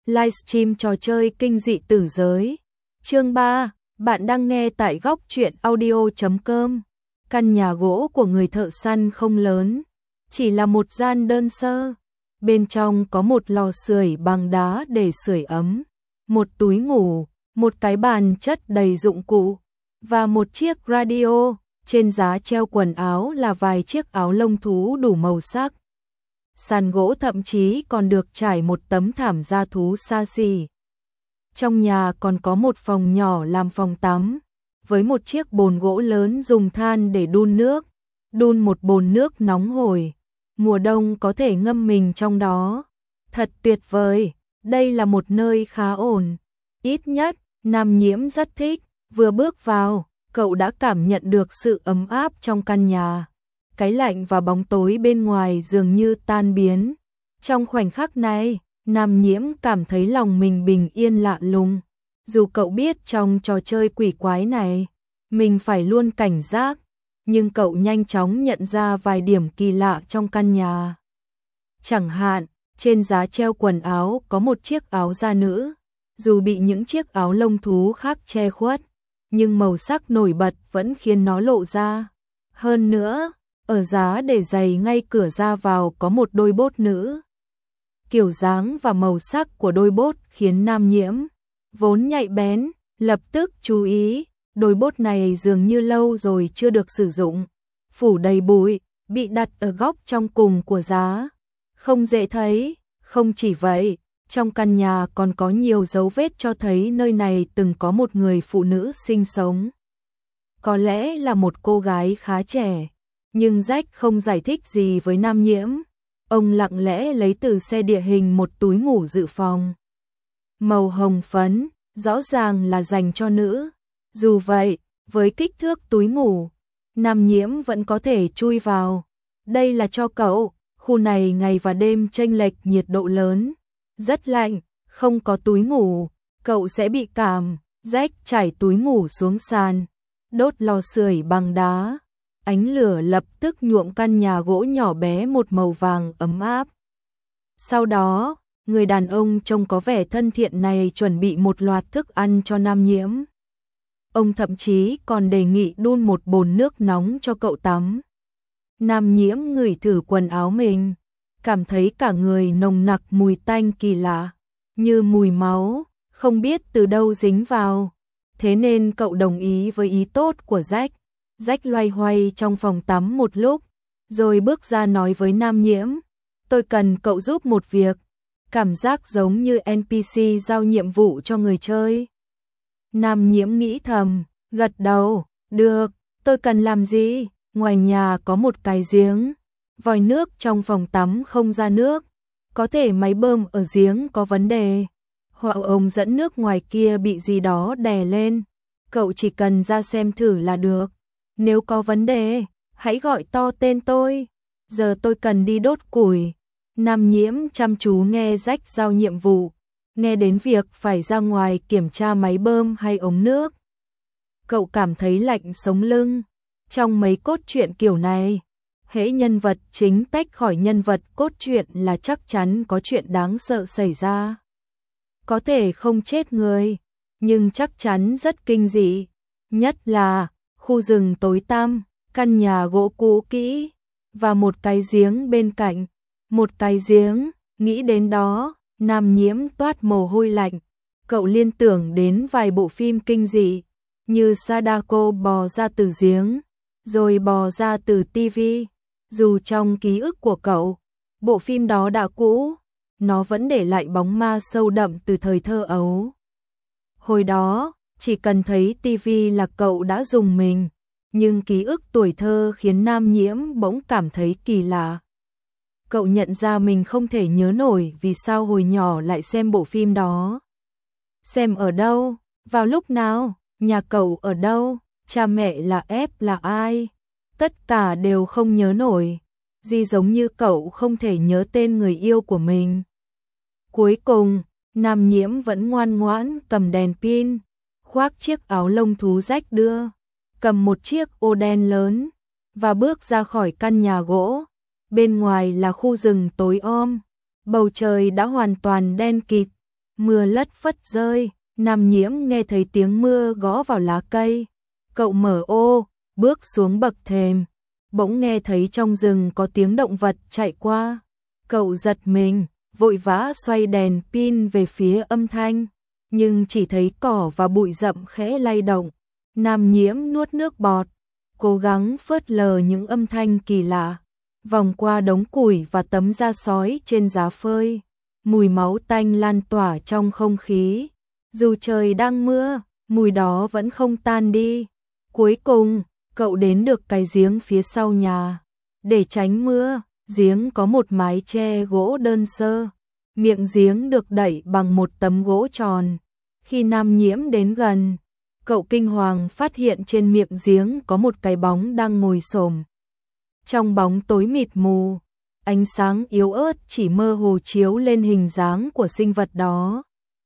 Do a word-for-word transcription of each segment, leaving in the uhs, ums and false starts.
Livestream trò chơi kinh dị tử giới. Chương ba, bạn đang nghe tại góc truyện audio chấm com. Căn nhà gỗ của người thợ săn không lớn, chỉ là một gian đơn sơ. Bên trong có một lò sưởi bằng đá để sưởi ấm, một túi ngủ, một cái bàn chất đầy dụng cụ và một chiếc radio. Trên giá treo quần áo là vài chiếc áo lông thú đủ màu sắc. Sàn gỗ thậm chí còn được trải một tấm thảm da thú xa xỉ. Trong nhà còn có một phòng nhỏ làm phòng tắm, với một chiếc bồn gỗ lớn dùng than để đun nước, đun một bồn nước nóng hổi. Mùa đông có thể ngâm mình trong đó. Thật tuyệt vời, đây là một nơi khá ổn. Ít nhất, Nam Nhiễm rất thích. Vừa bước vào, cậu đã cảm nhận được sự ấm áp trong căn nhà. Cái lạnh và bóng tối bên ngoài dường như tan biến. Trong khoảnh khắc này, Nam Nhiễm cảm thấy lòng mình bình yên lạ lùng. Dù cậu biết trong trò chơi quỷ quái này, mình phải luôn cảnh giác, nhưng cậu nhanh chóng nhận ra vài điểm kỳ lạ trong căn nhà. Chẳng hạn, trên giá treo quần áo có một chiếc áo da nữ, dù bị những chiếc áo lông thú khác che khuất, nhưng màu sắc nổi bật vẫn khiến nó lộ ra. Hơn nữa, ở giá để giày ngay cửa ra vào có một đôi bốt nữ. Kiểu dáng và màu sắc của đôi bốt khiến Nam Nhiễm, vốn nhạy bén, lập tức chú ý. Đôi bốt này dường như lâu rồi chưa được sử dụng, phủ đầy bụi, bị đặt ở góc trong cùng của giá, không dễ thấy. Không chỉ vậy, trong căn nhà còn có nhiều dấu vết cho thấy nơi này từng có một người phụ nữ sinh sống. Có lẽ là một cô gái khá trẻ, nhưng Jack không giải thích gì với Nam Nhiễm. Ông lặng lẽ lấy từ xe địa hình một túi ngủ dự phòng. Màu hồng phấn, rõ ràng là dành cho nữ. Dù vậy, với kích thước túi ngủ, Nam Nhiễm vẫn có thể chui vào. Đây là cho cậu, khu này ngày và đêm chênh lệch nhiệt độ lớn. Rất lạnh, không có túi ngủ, cậu sẽ bị cảm. Jack trải túi ngủ xuống sàn, đốt lò sưởi bằng đá. Ánh lửa lập tức nhuộm căn nhà gỗ nhỏ bé một màu vàng ấm áp. Sau đó, người đàn ông trông có vẻ thân thiện này chuẩn bị một loạt thức ăn cho Nam Nhiễm. Ông thậm chí còn đề nghị đun một bồn nước nóng cho cậu tắm. Nam Nhiễm ngửi thử quần áo mình, cảm thấy cả người nồng nặc mùi tanh kỳ lạ, như mùi máu, không biết từ đâu dính vào. Thế nên cậu đồng ý với ý tốt của Jack. Jack loay hoay trong phòng tắm một lúc, rồi bước ra nói với Nam Nhiễm, tôi cần cậu giúp một việc. Cảm giác giống như en pê xê giao nhiệm vụ cho người chơi. Nam Nhiễm nghĩ thầm, gật đầu, được, tôi cần làm gì? Ngoài nhà có một cái giếng, vòi nước trong phòng tắm không ra nước, có thể máy bơm ở giếng có vấn đề, hoặc ống dẫn nước ngoài kia bị gì đó đè lên. Cậu chỉ cần ra xem thử là được. Nếu có vấn đề, hãy gọi to tên tôi. Giờ tôi cần đi đốt củi. Nam Nhiễm chăm chú nghe Jack giao nhiệm vụ, nghe đến việc phải ra ngoài kiểm tra máy bơm hay ống nước. Cậu cảm thấy lạnh sống lưng. Trong mấy cốt truyện kiểu này, hễ nhân vật chính tách khỏi nhân vật cốt truyện là chắc chắn có chuyện đáng sợ xảy ra. Có thể không chết người, nhưng chắc chắn rất kinh dị. Nhất là khu rừng tối tăm, căn nhà gỗ cũ kỹ và một cái giếng bên cạnh. Một cái giếng, nghĩ đến đó, Nam Nhiễm toát mồ hôi lạnh. Cậu liên tưởng đến vài bộ phim kinh dị, như Sadako bò ra từ giếng, rồi bò ra từ tivi. Dù trong ký ức của cậu, bộ phim đó đã cũ, nó vẫn để lại bóng ma sâu đậm từ thời thơ ấu. Hồi đó, chỉ cần thấy tivi là cậu đã rùng mình, nhưng ký ức tuổi thơ khiến Nam Nhiễm bỗng cảm thấy kỳ lạ. Cậu nhận ra mình không thể nhớ nổi vì sao hồi nhỏ lại xem bộ phim đó. Xem ở đâu? Vào lúc nào? Nhà cậu ở đâu? Cha mẹ là ép là ai? Tất cả đều không nhớ nổi. Di giống như cậu không thể nhớ tên người yêu của mình. Cuối cùng, Nam Nhiễm vẫn ngoan ngoãn cầm đèn pin, khoác chiếc áo lông thú Jack đưa, cầm một chiếc ô đen lớn, và bước ra khỏi căn nhà gỗ. Bên ngoài là khu rừng tối om, bầu trời đã hoàn toàn đen kịt, Mưa lất phất rơi, Nam Nhiễm nghe thấy tiếng mưa gõ vào lá cây. Cậu mở ô, bước xuống bậc thềm, bỗng nghe thấy trong rừng có tiếng động vật chạy qua. Cậu giật mình, vội vã xoay đèn pin về phía âm thanh, nhưng chỉ thấy cỏ và bụi rậm khẽ lay động. Nam Nhiễm nuốt nước bọt, cố gắng phớt lờ những âm thanh kỳ lạ. Vòng qua đống củi và tấm da sói trên giá phơi, mùi máu tanh lan tỏa trong không khí. Dù trời đang mưa, mùi đó vẫn không tan đi. Cuối cùng, cậu đến được cái giếng phía sau nhà. Để tránh mưa, giếng có một mái che gỗ đơn sơ. Miệng giếng được đậy bằng một tấm gỗ tròn. Khi Nam Nhiễm đến gần, cậu kinh hoàng phát hiện trên miệng giếng có một cái bóng đang ngồi xổm. Trong bóng tối mịt mù, ánh sáng yếu ớt chỉ mơ hồ chiếu lên hình dáng của sinh vật đó.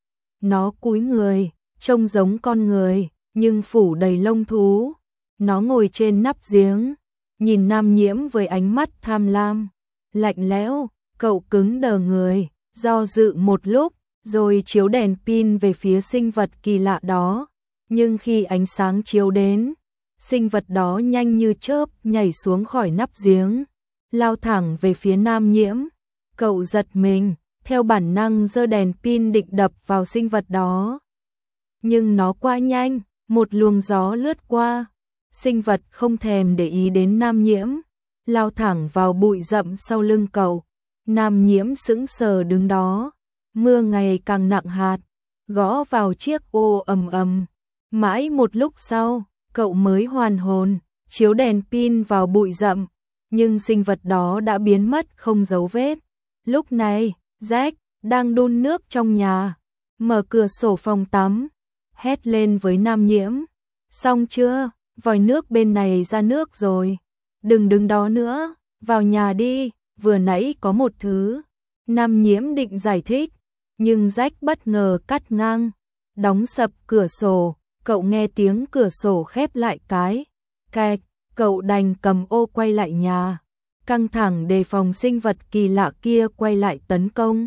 Nó cúi người, trông giống con người, nhưng phủ đầy lông thú. Nó ngồi trên nắp giếng, nhìn Nam Nhiễm với ánh mắt tham lam, lạnh lẽo. Cậu cứng đờ người, do dự một lúc, rồi chiếu đèn pin về phía sinh vật kỳ lạ đó. Nhưng khi ánh sáng chiếu đến, sinh vật đó nhanh như chớp nhảy xuống khỏi nắp giếng, lao thẳng về phía Nam Nhiễm. Cậu giật mình, theo bản năng giơ đèn pin định đập vào sinh vật đó. Nhưng nó quá nhanh, một luồng gió lướt qua. Sinh vật không thèm để ý đến Nam Nhiễm, lao thẳng vào bụi rậm sau lưng cậu. Nam Nhiễm sững sờ đứng đó, mưa ngày càng nặng hạt, gõ vào chiếc ô ầm ầm. Mãi một lúc sau, cậu mới hoàn hồn, chiếu đèn pin vào bụi rậm, nhưng sinh vật đó đã biến mất không dấu vết. Lúc này, Jack đang đun nước trong nhà, mở cửa sổ phòng tắm, hét lên với Nam Nhiễm. Xong chưa, vòi nước bên này ra nước rồi. Đừng đứng đó nữa, vào nhà đi, vừa nãy có một thứ. Nam Nhiễm định giải thích, nhưng Jack bất ngờ cắt ngang, đóng sập cửa sổ. Cậu nghe tiếng cửa sổ khép lại cái cạch, cậu đành cầm ô quay lại nhà, căng thẳng đề phòng sinh vật kỳ lạ kia quay lại tấn công.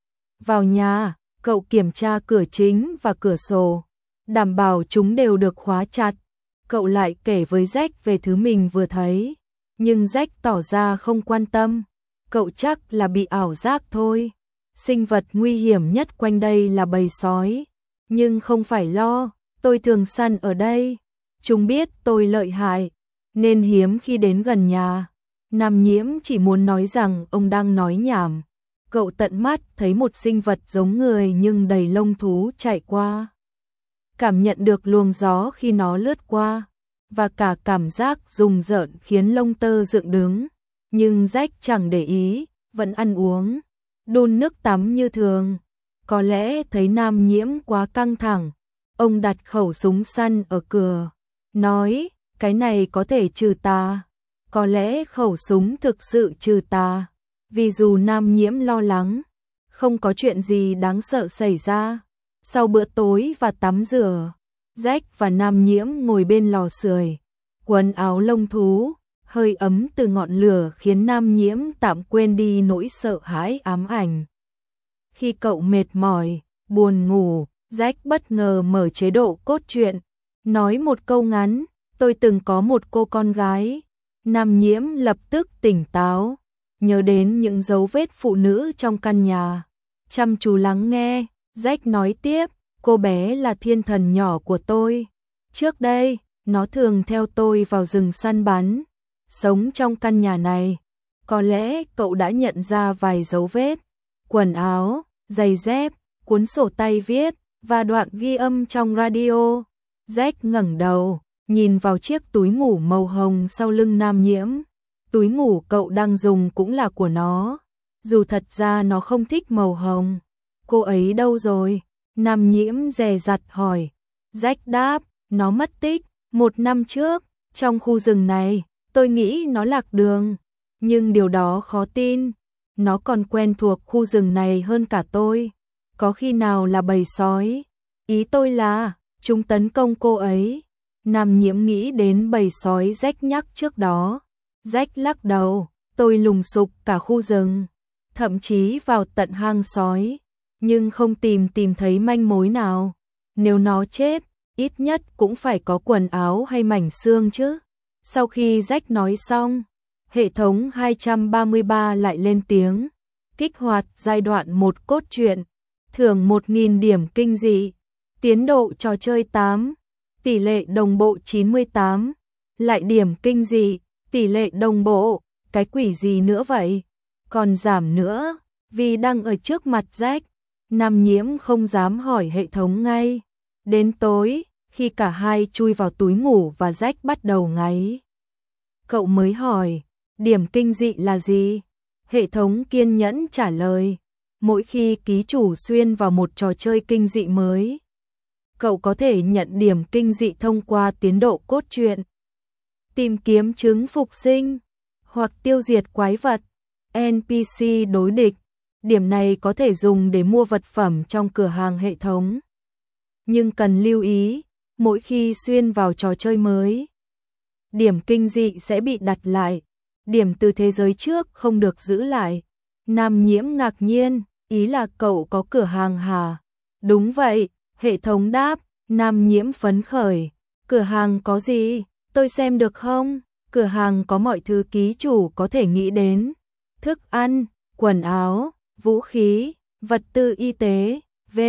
Vào nhà, cậu kiểm tra cửa chính và cửa sổ, đảm bảo chúng đều được khóa chặt. Cậu lại kể với Jack về thứ mình vừa thấy, nhưng Jack tỏ ra không quan tâm. Cậu chắc là bị ảo giác thôi. Sinh vật nguy hiểm nhất quanh đây là bầy sói, nhưng không phải lo. Tôi thường săn ở đây, chúng biết tôi lợi hại, nên hiếm khi đến gần nhà. Nam Nhiễm chỉ muốn nói rằng ông đang nói nhảm. Cậu tận mắt thấy một sinh vật giống người nhưng đầy lông thú chạy qua. Cảm nhận được luồng gió khi nó lướt qua, và cả cảm giác rùng rợn khiến lông tơ dựng đứng. Nhưng Jack chẳng để ý, vẫn ăn uống, đun nước tắm như thường. Có lẽ thấy Nam Nhiễm quá căng thẳng, ông đặt khẩu súng săn ở cửa, nói, cái này có thể trừ tà. Có lẽ khẩu súng thực sự trừ tà, vì dù Nam Nhiễm lo lắng, không có chuyện gì đáng sợ xảy ra. Sau bữa tối và tắm rửa, Jack và Nam Nhiễm ngồi bên lò sưởi, quần áo lông thú, hơi ấm từ ngọn lửa khiến Nam Nhiễm tạm quên đi nỗi sợ hãi ám ảnh. Khi cậu mệt mỏi, buồn ngủ, Jack bất ngờ mở chế độ cốt truyện, nói một câu ngắn, tôi từng có một cô con gái. Nam Nhiễm lập tức tỉnh táo, nhớ đến những dấu vết phụ nữ trong căn nhà. Chăm chú lắng nghe, Jack nói tiếp, cô bé là thiên thần nhỏ của tôi. Trước đây, nó thường theo tôi vào rừng săn bắn, sống trong căn nhà này. Có lẽ cậu đã nhận ra vài dấu vết, quần áo, giày dép, cuốn sổ tay viết, và đoạn ghi âm trong radio. Jack ngẩng đầu, nhìn vào chiếc túi ngủ màu hồng sau lưng Nam Nhiễm. Túi ngủ cậu đang dùng cũng là của nó, dù thật ra nó không thích màu hồng. Cô ấy đâu rồi? Nam Nhiễm dè dặt hỏi. Jack đáp, nó mất tích một năm trước, trong khu rừng này. Tôi nghĩ nó lạc đường, nhưng điều đó khó tin. Nó còn quen thuộc khu rừng này hơn cả tôi. Có khi nào là bầy sói? Ý tôi là, chúng tấn công cô ấy. Nam Nhiễm nghĩ đến bầy sói Jack nhắc trước đó. Jack lắc đầu, tôi lùng sục cả khu rừng, thậm chí vào tận hang sói. nhưng không tìm tìm thấy manh mối nào. Nếu nó chết, ít nhất cũng phải có quần áo hay mảnh xương chứ. Sau khi Jack nói xong, hệ thống hai trăm ba mươi ba lại lên tiếng, kích hoạt giai đoạn một cốt truyện, thưởng một nghìn điểm kinh dị, tiến độ trò chơi tám, tỷ lệ đồng bộ chín mươi tám, lại điểm kinh dị, tỷ lệ đồng bộ, cái quỷ gì nữa vậy? Còn giảm nữa, vì đang ở trước mặt Jack, Nam Nhiễm không dám hỏi hệ thống ngay. Đến tối, khi cả hai chui vào túi ngủ và Jack bắt đầu ngáy, cậu mới hỏi, điểm kinh dị là gì? Hệ thống kiên nhẫn trả lời, mỗi khi ký chủ xuyên vào một trò chơi kinh dị mới, cậu có thể nhận điểm kinh dị thông qua tiến độ cốt truyện, tìm kiếm trứng phục sinh, hoặc tiêu diệt quái vật, en pê xê đối địch. Điểm này có thể dùng để mua vật phẩm trong cửa hàng hệ thống. Nhưng cần lưu ý, mỗi khi xuyên vào trò chơi mới, điểm kinh dị sẽ bị đặt lại, điểm từ thế giới trước không được giữ lại. Nam Nhiễm ngạc nhiên, ý là cậu có cửa hàng hả? Đúng vậy, hệ thống đáp. Nam Nhiễm phấn khởi, cửa hàng có gì? Tôi xem được không? Cửa hàng có mọi thứ ký chủ có thể nghĩ đến, thức ăn, quần áo, vũ khí, vật tư y tế,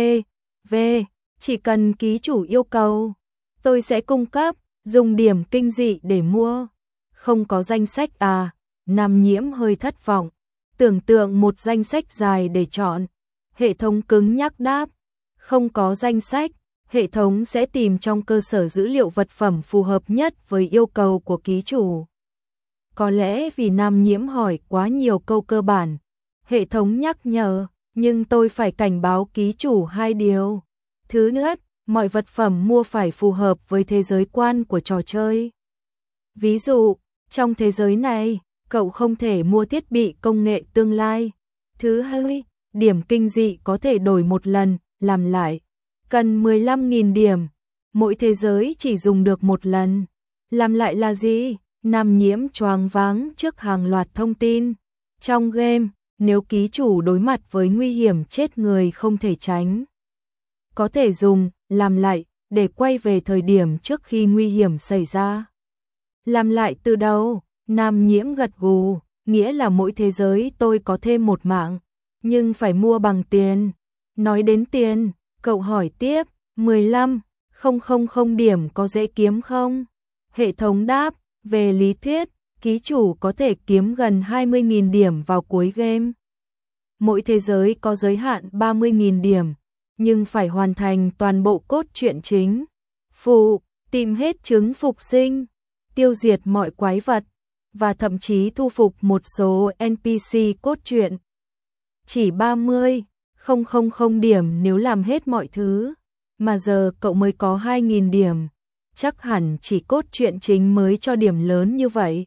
vân vân. Chỉ cần ký chủ yêu cầu, tôi sẽ cung cấp, dùng điểm kinh dị để mua. Không có danh sách à? Nam Nhiễm hơi thất vọng, tưởng tượng một danh sách dài để chọn. Hệ thống cứng nhắc đáp, không có danh sách, hệ thống sẽ tìm trong cơ sở dữ liệu vật phẩm phù hợp nhất với yêu cầu của ký chủ. Có lẽ vì Nam Nhiễm hỏi quá nhiều câu cơ bản, hệ thống nhắc nhở, nhưng tôi phải cảnh báo ký chủ hai điều. Thứ nhất, mọi vật phẩm mua phải phù hợp với thế giới quan của trò chơi. Ví dụ, trong thế giới này, cậu không thể mua thiết bị công nghệ tương lai. Thứ hai, điểm kinh dị có thể đổi một lần, làm lại, cần mười lăm nghìn điểm. Mỗi thế giới chỉ dùng được một lần. Làm lại là gì? Nam Nhiễm choáng váng trước hàng loạt thông tin. Trong game, nếu ký chủ đối mặt với nguy hiểm chết người không thể tránh, có thể dùng làm lại để quay về thời điểm trước khi nguy hiểm xảy ra. Làm lại từ đâu? Nam Nhiễm gật gù, nghĩa là mỗi thế giới tôi có thêm một mạng, nhưng phải mua bằng tiền. Nói đến tiền, cậu hỏi tiếp, mười lăm nghìn điểm có dễ kiếm không? Hệ thống đáp, về lý thuyết, ký chủ có thể kiếm gần hai mươi nghìn điểm vào cuối game. Mỗi thế giới có giới hạn ba mươi nghìn điểm, nhưng phải hoàn thành toàn bộ cốt truyện chính. Phụ, tìm hết trứng phục sinh, tiêu diệt mọi quái vật, và thậm chí thu phục một số en pê xê cốt truyện. Chỉ ba mươi nghìn điểm nếu làm hết mọi thứ, mà giờ cậu mới có hai nghìn điểm. Chắc hẳn chỉ cốt truyện chính mới cho điểm lớn như vậy.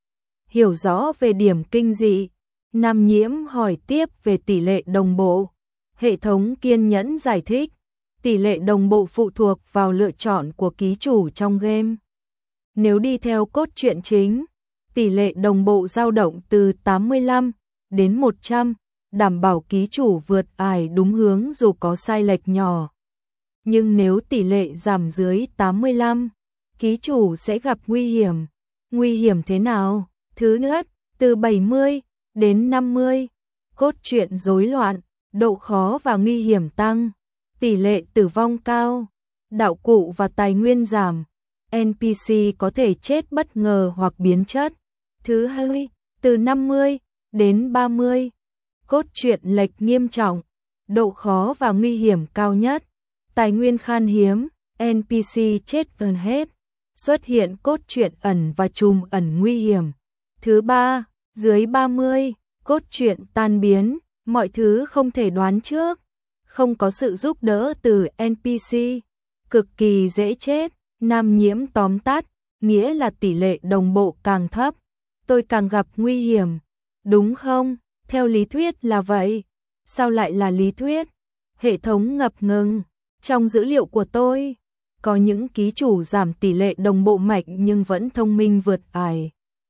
Hiểu rõ về điểm kinh dị, Nam Nhiễm hỏi tiếp về tỷ lệ đồng bộ. Hệ thống kiên nhẫn giải thích, tỷ lệ đồng bộ phụ thuộc vào lựa chọn của ký chủ trong game. Nếu đi theo cốt truyện chính, tỷ lệ đồng bộ dao động từ tám mươi lăm đến một trăm, đảm bảo ký chủ vượt ải đúng hướng dù có sai lệch nhỏ. Nhưng nếu tỷ lệ giảm dưới tám mươi lăm, ký chủ sẽ gặp nguy hiểm. Nguy hiểm thế nào? Thứ nhất, từ bảy mươi đến năm mươi, cốt truyện rối loạn, độ khó và nguy hiểm tăng, tỷ lệ tử vong cao, đạo cụ và tài nguyên giảm, en pê xê có thể chết bất ngờ hoặc biến chất. Thứ hai, từ năm mươi đến ba mươi, cốt truyện lệch nghiêm trọng, độ khó và nguy hiểm cao nhất, tài nguyên khan hiếm, en pê xê chết gần hết, xuất hiện cốt truyện ẩn và trùm ẩn nguy hiểm. Thứ ba, dưới ba mươi, cốt truyện tan biến, mọi thứ không thể đoán trước, không có sự giúp đỡ từ en pê xê, cực kỳ dễ chết. Nam Nhiễm tóm tắt, nghĩa là tỷ lệ đồng bộ càng thấp, tôi càng gặp nguy hiểm, đúng không? Theo lý thuyết là vậy. Sao lại là lý thuyết? Hệ thống ngập ngừng. Trong dữ liệu của tôi, có những ký chủ giảm tỷ lệ đồng bộ mạnh nhưng vẫn thông minh vượt ải.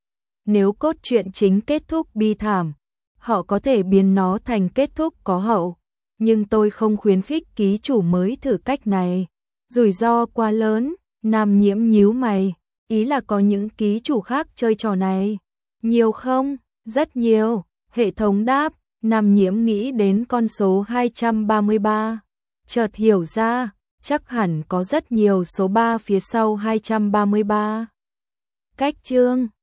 Nếu cốt truyện chính kết thúc bi thảm, họ có thể biến nó thành kết thúc có hậu. nhưng tôi không khuyến khích ký chủ mới thử cách này. Rủi ro quá lớn, Nam Nhiễm nhíu mày, ý là có những ký chủ khác chơi trò này. Nhiều không? Rất nhiều, hệ thống đáp. Nam Nhiễm nghĩ đến con số hai trăm ba mươi ba. Chợt hiểu ra, chắc hẳn có rất nhiều số ba phía sau hai trăm ba mươi ba. Cách chương